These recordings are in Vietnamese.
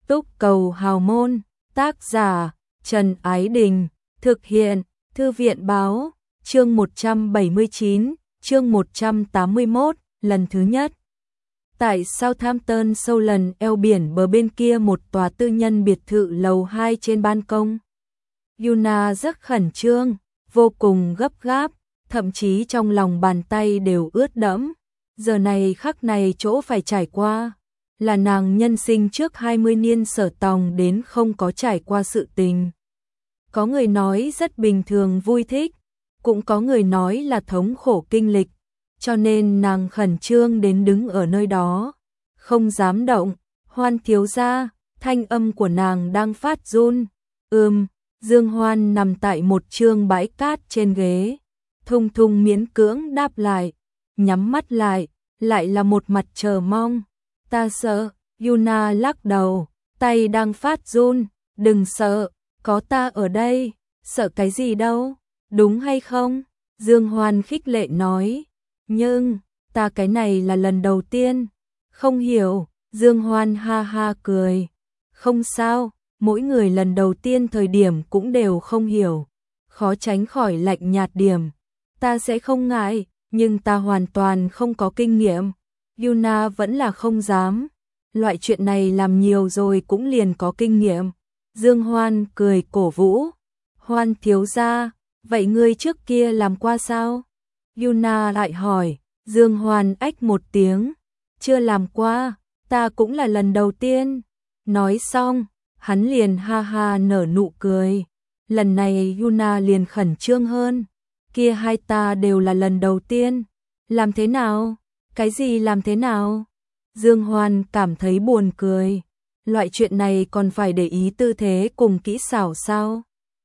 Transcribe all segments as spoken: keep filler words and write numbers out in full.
Túc cầu hào môn, tác giả Trần Ái Đình, thực hiện Thư viện báo, chương một trăm bảy mươi chín, chương một trăm tám mươi mốt, lần thứ nhất. Tại Southampton sâu lần eo biển bờ bên kia một tòa tư nhân biệt thự lầu hai trên ban công. Yuna rất khẩn trương, vô cùng gấp gáp, thậm chí trong lòng bàn tay đều ướt đẫm. Giờ này khắc này chỗ phải trải qua là nàng nhân sinh trước hai mươi niên sở tòng đến không có trải qua sự tình. Có người nói rất bình thường vui thích, cũng có người nói là thống khổ kinh lịch, cho nên nàng khẩn trương đến đứng ở nơi đó, không dám động. Hoan thiếu gia, thanh âm của nàng đang phát run. Ừm, Dương Hoan nằm tại một trương bãi cát trên ghế, thung thung miễn cưỡng đáp lại, nhắm mắt lại, lại là một mặt chờ mong. Ta sợ. Yuna lắc đầu, tay đang phát run. Đừng sợ, có ta ở đây, sợ cái gì đâu, đúng hay không? Dương Hoan khích lệ nói. Nhưng, ta cái này là lần đầu tiên, không hiểu. Dương Hoan ha ha cười. Không sao, mỗi người lần đầu tiên thời điểm cũng đều không hiểu, khó tránh khỏi lạnh nhạt điểm. Ta sẽ không ngại, nhưng ta hoàn toàn không có kinh nghiệm. Yuna vẫn là không dám. Loại chuyện này làm nhiều rồi cũng liền có kinh nghiệm. Dương Hoan cười cổ vũ. Hoan thiếu gia, vậy ngươi trước kia làm qua sao? Yuna lại hỏi. Dương Hoan ách một tiếng. Chưa làm qua, ta cũng là lần đầu tiên. Nói xong, hắn liền ha ha nở nụ cười. Lần này Yuna liền khẩn trương hơn. Kia hai ta đều là lần đầu tiên. Làm thế nào? Cái gì làm thế nào? Dương Hoan cảm thấy buồn cười. Loại chuyện này còn phải để ý tư thế cùng kỹ xảo sao?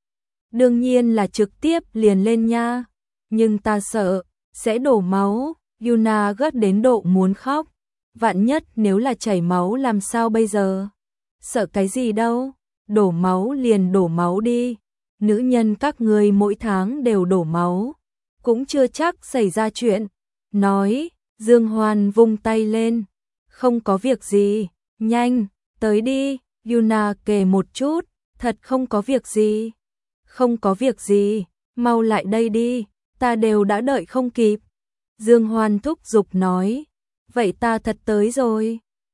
Đương nhiên là trực tiếp liền lên nha. Nhưng ta sợ, sẽ đổ máu. Yuna gấp đến độ muốn khóc. Vạn nhất nếu là chảy máu làm sao bây giờ? Sợ cái gì đâu? Đổ máu liền đổ máu đi. Nữ nhân các ngươi mỗi tháng đều đổ máu, cũng chưa chắc xảy ra chuyện. Nói, Dương Hoan vung tay lên. Không có việc gì, nhanh, tới đi. Yuna kề một chút, thật không có việc gì. Không có việc gì, mau lại đây đi, ta đều đã đợi không kịp. Dương Hoan thúc giục nói. Vậy ta thật tới rồi.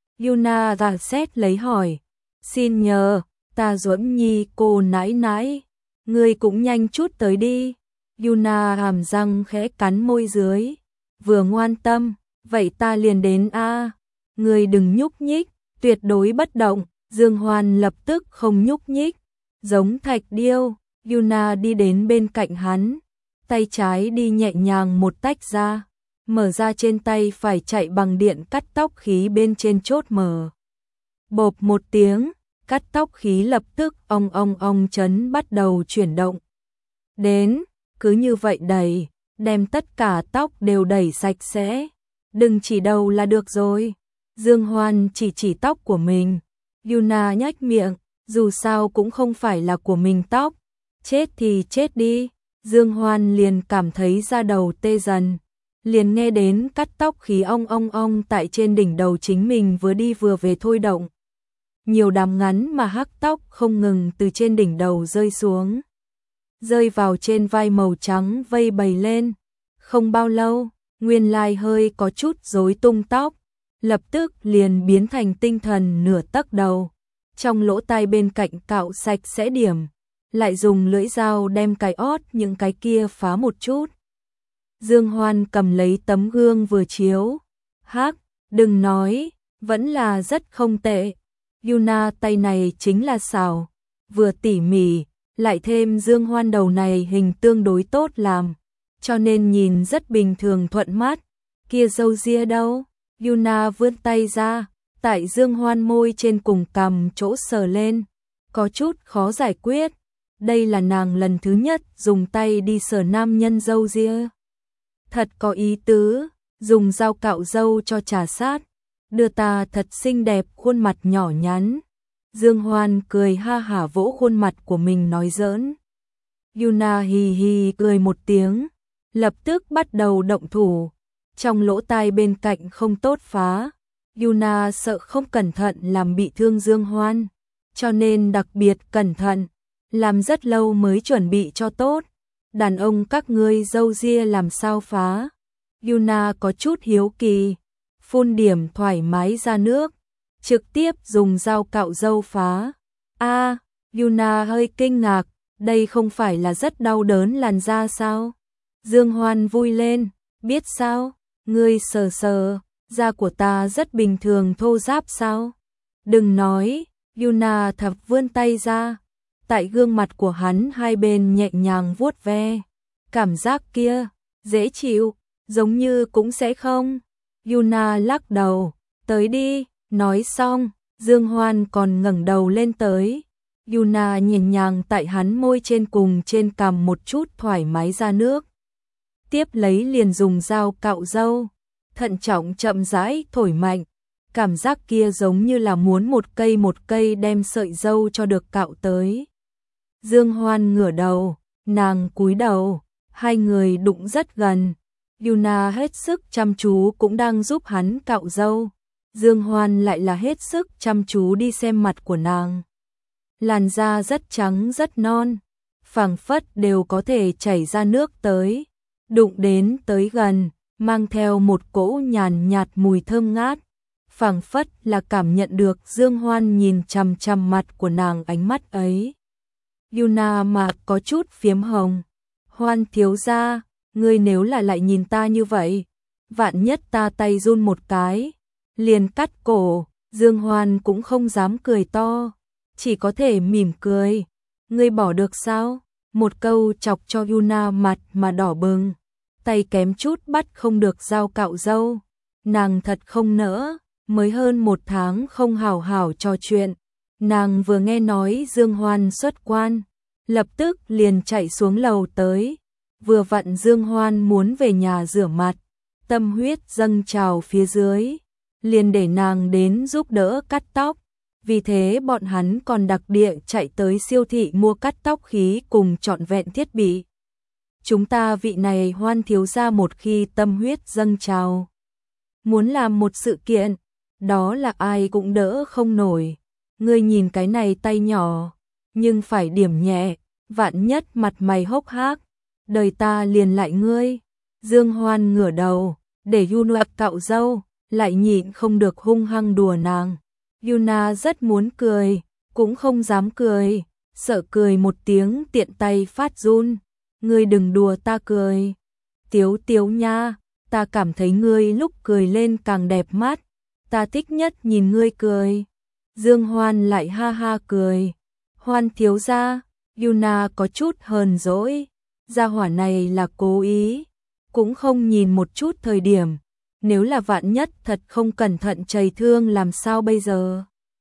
Yuna gà xét lấy hỏi. Xin nhờ, ta Duẫn Nhi cô nãi nãi, ngươi cũng nhanh chút tới đi. Yuna hàm răng khẽ cắn môi dưới. Vừa ngoan tâm, vậy ta liền đến a. À. Ngươi đừng nhúc nhích, tuyệt đối bất động. Dương Hoan lập tức không nhúc nhích, giống thạch điêu. Yuna đi đến bên cạnh hắn, tay trái đi nhẹ nhàng một tách ra, mở ra trên tay phải chạy bằng điện cắt tóc khí bên trên chốt mở. Bộp một tiếng, cắt tóc khí lập tức ong ong ong chấn bắt đầu chuyển động. Đến, cứ như vậy đẩy, đem tất cả tóc đều đẩy sạch sẽ. Đừng chỉ đầu là được rồi. Dương Hoan chỉ chỉ tóc của mình. Yuna nhếch miệng, dù sao cũng không phải là của mình tóc. Chết thì chết đi. Dương Hoan liền cảm thấy da đầu tê dần. Liền nghe đến cắt tóc khí ong ong ong tại trên đỉnh đầu chính mình vừa đi vừa về thôi động. Nhiều đám ngắn mà hắc tóc không ngừng từ trên đỉnh đầu rơi xuống, rơi vào trên vai màu trắng vây bầy lên. Không bao lâu, nguyên lai hơi có chút rối tung tóc, lập tức liền biến thành tinh thần nửa tấc đầu. Trong lỗ tai bên cạnh cạo sạch sẽ điểm, lại dùng lưỡi dao đem cái ót những cái kia phá một chút. Dương Hoan cầm lấy tấm gương vừa chiếu. Hắc, đừng nói, vẫn là rất không tệ. Yuna tay này chính là xảo, vừa tỉ mỉ, lại thêm Dương Hoan đầu này hình tương đối tốt làm, cho nên nhìn rất bình thường thuận mắt. Kia râu ria đâu? Yuna vươn tay ra, tại Dương Hoan môi trên cùng cằm chỗ sờ lên, có chút khó giải quyết. Đây là nàng lần thứ nhất dùng tay đi sờ nam nhân râu ria. Thật có ý tứ, dùng dao cạo râu cho trà sát. Đưa ta thật xinh đẹp khuôn mặt nhỏ nhắn. Dương Hoan cười ha hả vỗ khuôn mặt của mình nói giỡn. Yuna hì hì cười một tiếng, lập tức bắt đầu động thủ. Trong lỗ tai bên cạnh không tốt phá. Yuna sợ không cẩn thận làm bị thương Dương Hoan, cho nên đặc biệt cẩn thận, làm rất lâu mới chuẩn bị cho tốt. Đàn ông các ngươi râu ria làm sao phá? Yuna có chút hiếu kỳ, phun điểm thoải mái ra nước, trực tiếp dùng dao cạo râu phá. A, Yuna hơi kinh ngạc, đây không phải là rất đau đớn làn da sao? Dương Hoan vui lên, biết sao? Ngươi sờ sờ, da của ta rất bình thường thô ráp sao? Đừng nói, Yuna thập vươn tay ra, tại gương mặt của hắn hai bên nhẹ nhàng vuốt ve. Cảm giác kia, dễ chịu, giống như cũng sẽ không. Yuna lắc đầu, tới đi, nói xong, Dương Hoan còn ngẩng đầu lên tới. Yuna nhìn nhàng tại hắn môi trên cùng trên cằm một chút thoải mái ra nước. Tiếp lấy liền dùng dao cạo râu, thận trọng chậm rãi thổi mạnh. Cảm giác kia giống như là muốn một cây một cây đem sợi râu cho được cạo tới. Dương Hoan ngửa đầu, nàng cúi đầu, hai người đụng rất gần. Yuna hết sức chăm chú cũng đang giúp hắn cạo râu. Dương Hoan lại là hết sức chăm chú đi xem mặt của nàng. Làn da rất trắng rất non, phảng phất đều có thể chảy ra nước tới. Đụng đến tới gần, mang theo một cỗ nhàn nhạt mùi thơm ngát. Phảng phất là cảm nhận được Dương Hoan nhìn chằm chằm mặt của nàng ánh mắt ấy. Yuna mà có chút phiếm hồng. Hoan thiếu gia, ngươi nếu là lại nhìn ta như vậy, vạn nhất ta tay run một cái, liền cắt cổ. Dương Hoan cũng không dám cười to, chỉ có thể mỉm cười. Ngươi bỏ được sao? Một câu chọc cho Yuna mặt mà đỏ bừng, tay kém chút bắt không được dao cạo râu. Nàng thật không nỡ, mới hơn một tháng không hào hào trò chuyện. Nàng vừa nghe nói Dương Hoan xuất quan, lập tức liền chạy xuống lầu tới. Vừa vặn Dương Hoan muốn về nhà rửa mặt, tâm huyết dâng trào phía dưới, liền để nàng đến giúp đỡ cắt tóc. Vì thế bọn hắn còn đặc địa chạy tới siêu thị mua cắt tóc khí cùng trọn vẹn thiết bị. Chúng ta vị này Hoan thiếu gia một khi tâm huyết dâng trào, muốn làm một sự kiện, đó là ai cũng đỡ không nổi. Ngươi nhìn cái này tay nhỏ, nhưng phải điểm nhẹ, vạn nhất mặt mày hốc hác, đời ta liền lại ngươi. Dương Hoan ngửa đầu, để Yuna cạo râu, lại nhịn không được hung hăng đùa nàng. Yuna rất muốn cười, cũng không dám cười, sợ cười một tiếng tiện tay phát run. Ngươi đừng đùa ta cười. Tiếu tiếu nha, ta cảm thấy ngươi lúc cười lên càng đẹp mắt, ta thích nhất nhìn ngươi cười. Dương Hoan lại ha ha cười. Hoan thiếu gia, Yuna có chút hờn dỗi, gia hỏa này là cố ý, cũng không nhìn một chút thời điểm. Nếu là vạn nhất thật không cẩn thận chảy thương làm sao bây giờ?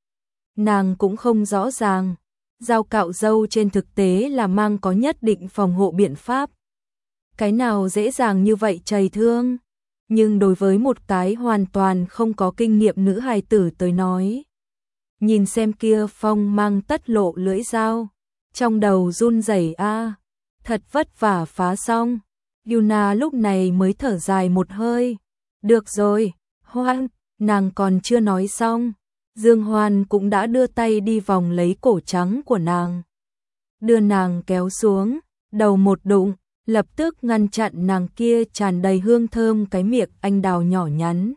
Nàng cũng không rõ ràng, dao cạo râu trên thực tế là mang có nhất định phòng hộ biện pháp. Cái nào dễ dàng như vậy chảy thương? Nhưng đối với một cái hoàn toàn không có kinh nghiệm nữ hài tử tới nói, nhìn xem kia phong mang tất lộ lưỡi dao, trong đầu run rẩy a, thật vất vả phá xong. Yuna lúc này mới thở dài một hơi. Được rồi, Hoan, nàng còn chưa nói xong, Dương Hoan cũng đã đưa tay đi vòng lấy cổ trắng của nàng, đưa nàng kéo xuống, đầu một đụng, lập tức ngăn chặn nàng kia tràn đầy hương thơm cái miệng anh đào nhỏ nhắn.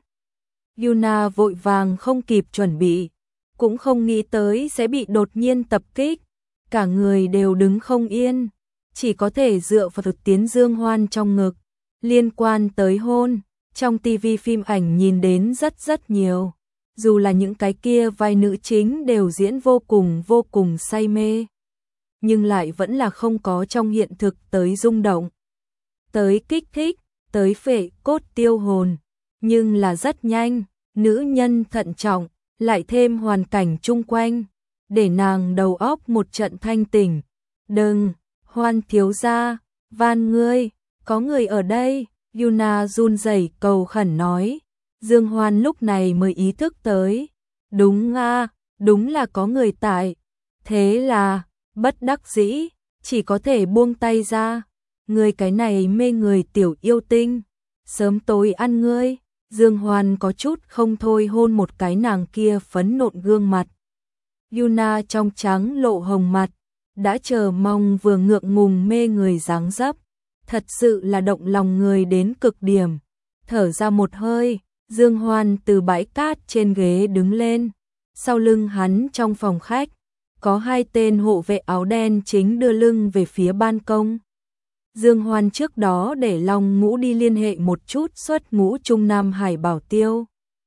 Yuna vội vàng không kịp chuẩn bị, cũng không nghĩ tới sẽ bị đột nhiên tập kích, cả người đều đứng không yên, chỉ có thể dựa vào thực tiến Dương Hoan trong ngực. Liên quan tới hôn, trong tivi phim ảnh nhìn đến rất rất nhiều, dù là những cái kia vai nữ chính đều diễn vô cùng vô cùng say mê, nhưng lại vẫn là không có trong hiện thực tới rung động, tới kích thích, tới phệ cốt tiêu hồn. Nhưng là rất nhanh, nữ nhân thận trọng, lại thêm hoàn cảnh chung quanh, để nàng đầu óc một trận thanh tỉnh. Đừng, Hoan thiếu gia, van ngươi, có người ở đây. Yuna run rẩy cầu khẩn nói. Dương Hoan lúc này mới ý thức tới. Đúng a, đúng là có người tại. Thế là, bất đắc dĩ, chỉ có thể buông tay ra. Ngươi cái này mê người tiểu yêu tinh, sớm tối ăn ngươi. Dương Hoan có chút không thôi hôn một cái nàng kia phấn nộn gương mặt. Yuna trong trắng lộ hồng mặt, đã chờ mong vừa ngượng ngùng mê người dáng dấp, thật sự là động lòng người đến cực điểm. Thở ra một hơi, Dương Hoan từ bãi cát trên ghế đứng lên, sau lưng hắn trong phòng khách, có hai tên hộ vệ áo đen chính đưa lưng về phía ban công. Dương Hoan trước đó để Long Ngũ đi liên hệ một chút xuất ngũ Trung Nam Hải Bảo Tiêu.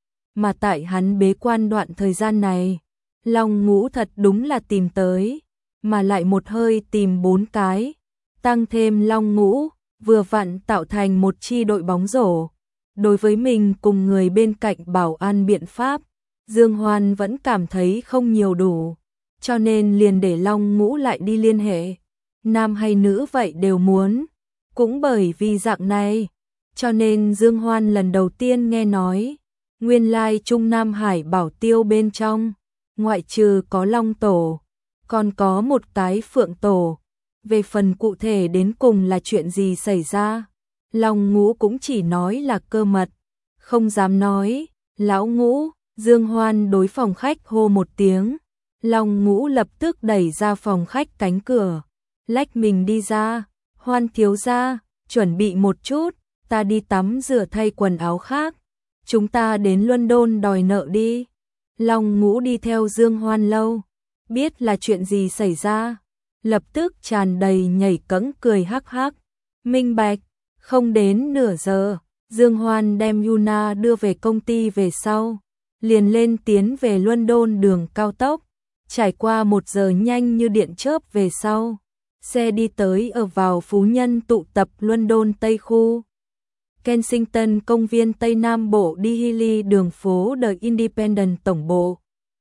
Mà tại hắn bế quan đoạn thời gian này, Long Ngũ thật đúng là tìm tới, mà lại một hơi tìm bốn cái, tăng thêm Long Ngũ, vừa vặn tạo thành một chi đội bóng rổ. Đối với mình cùng người bên cạnh bảo an biện pháp, Dương Hoan vẫn cảm thấy không nhiều đủ, cho nên liền để Long Ngũ lại đi liên hệ. Nam hay nữ vậy đều muốn. Cũng bởi vì dạng này, cho nên Dương Hoan lần đầu tiên nghe nói, nguyên lai Trung Nam Hải Bảo Tiêu bên trong, ngoại trừ có Long Tổ, còn có một cái Phượng Tổ. Về phần cụ thể đến cùng là chuyện gì xảy ra, Long Ngũ cũng chỉ nói là cơ mật, không dám nói. Lão Ngũ, Dương Hoan đối phòng khách hô một tiếng, Long Ngũ lập tức đẩy ra phòng khách cánh cửa, lách mình đi ra. Hoan thiếu gia, chuẩn bị một chút, ta đi tắm rửa thay quần áo khác, chúng ta đến London đòi nợ đi. Long Ngũ đi theo Dương Hoan lâu, biết là chuyện gì xảy ra, lập tức tràn đầy nhảy cẫng cười hắc hắc. Minh bạch. Không đến nửa giờ, Dương Hoan đem Yuna đưa về công ty về sau, liền lên tiến về London đường cao tốc, trải qua một giờ nhanh như điện chớp về sau, xe đi tới ở vào phú nhân tụ tập London Tây khu. Kensington công viên Tây Nam Bộ Piccadilly đường phố The Independent tổng bộ.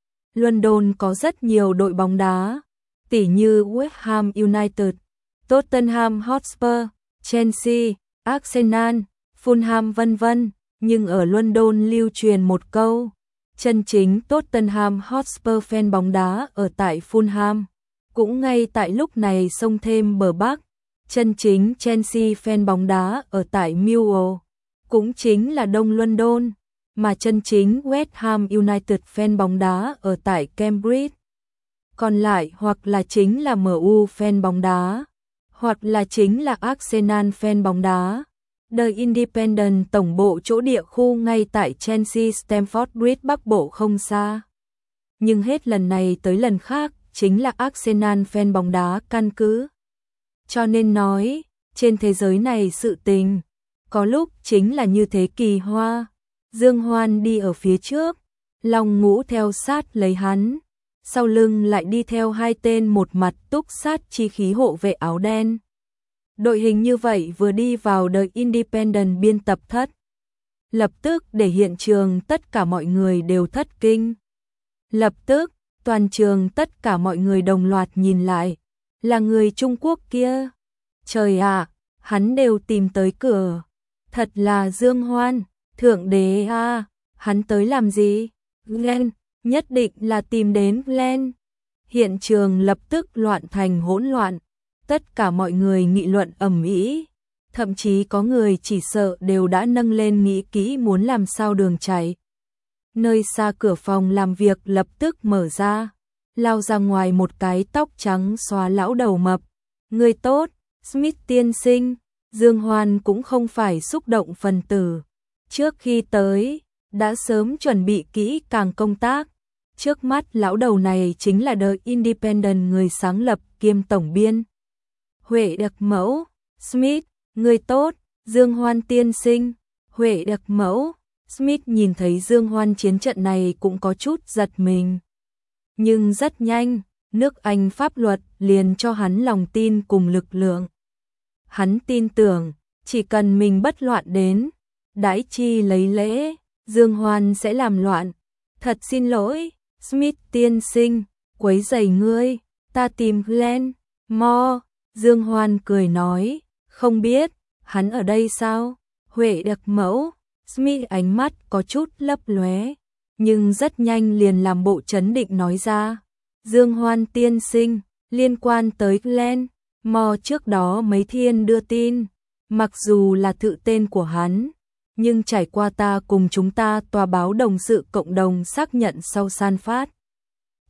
London có rất nhiều đội bóng đá, tỉ như West Ham United, Tottenham Hotspur, Chelsea, Arsenal, Fulham vân vân, nhưng ở London lưu truyền một câu, chân chính Tottenham Hotspur fan bóng đá ở tại Fulham, cũng ngay tại lúc này xông thêm bờ Bắc, chân chính Chelsea fan bóng đá ở tại Millwall, cũng chính là Đông London, mà chân chính West Ham United fan bóng đá ở tại Cambridge. Còn lại hoặc là chính là em u fan bóng đá, hoặc là chính là Arsenal fan bóng đá. The Independent tổng bộ chỗ địa khu ngay tại Chelsea Stamford Bridge Bắc Bộ không xa. Nhưng hết lần này tới lần khác, chính là Arsenal fan bóng đá căn cứ. Cho nên nói, trên thế giới này sự tình, có lúc chính là như thế kỳ hoa. Dương Hoan đi ở phía trước, Long Ngũ theo sát lấy hắn, sau lưng lại đi theo hai tên một mặt túc sát chi khí hộ vệ áo đen. Đội hình như vậy vừa đi vào The Independent biên tập thất, lập tức để hiện trường tất cả mọi người đều thất kinh. Lập tức, toàn trường tất cả mọi người đồng loạt nhìn lại, là người Trung Quốc kia. Trời ạ, hắn đều tìm tới cửa. Thật là Dương Hoan, thượng đế a, hắn tới làm gì? Glenn, nhất định là tìm đến Glenn. Hiện trường lập tức loạn thành hỗn loạn. Tất cả mọi người nghị luận ầm ĩ, thậm chí có người chỉ sợ đều đã nâng lên nghĩ kỹ muốn làm sao đường chạy. Nơi xa cửa phòng làm việc lập tức mở ra, lao ra ngoài một cái tóc trắng xóa lão đầu mập. Người tốt, Smith tiên sinh. Dương Hoan cũng không phải xúc động phần tử. Trước khi tới, đã sớm chuẩn bị kỹ càng công tác. Trước mắt lão đầu này chính là The Independent người sáng lập kiêm tổng biên Huệ Đặc Mẫu. Smith, người tốt, Dương Hoan tiên sinh. Huệ Đặc Mẫu. Smith nhìn thấy Dương Hoan chiến trận này cũng có chút giật mình. Nhưng rất nhanh, nước Anh pháp luật liền cho hắn lòng tin cùng lực lượng. Hắn tin tưởng, chỉ cần mình bất loạn đến, đãi chi lấy lễ, Dương Hoan sẽ làm loạn. Thật xin lỗi, Smith tiên sinh, quấy rầy ngươi, ta tìm Glenn. Mo, Dương Hoan cười nói, không biết, hắn ở đây sao? Huệ Đặc Mẫu. Smith ánh mắt có chút lấp lóe, nhưng rất nhanh liền làm bộ trấn định nói ra. Dương Hoan tiên sinh, liên quan tới Glenn, Mo trước đó mấy thiên đưa tin, mặc dù là thự tên của hắn, nhưng trải qua ta cùng chúng ta tòa báo đồng sự cộng đồng xác nhận sau san phát.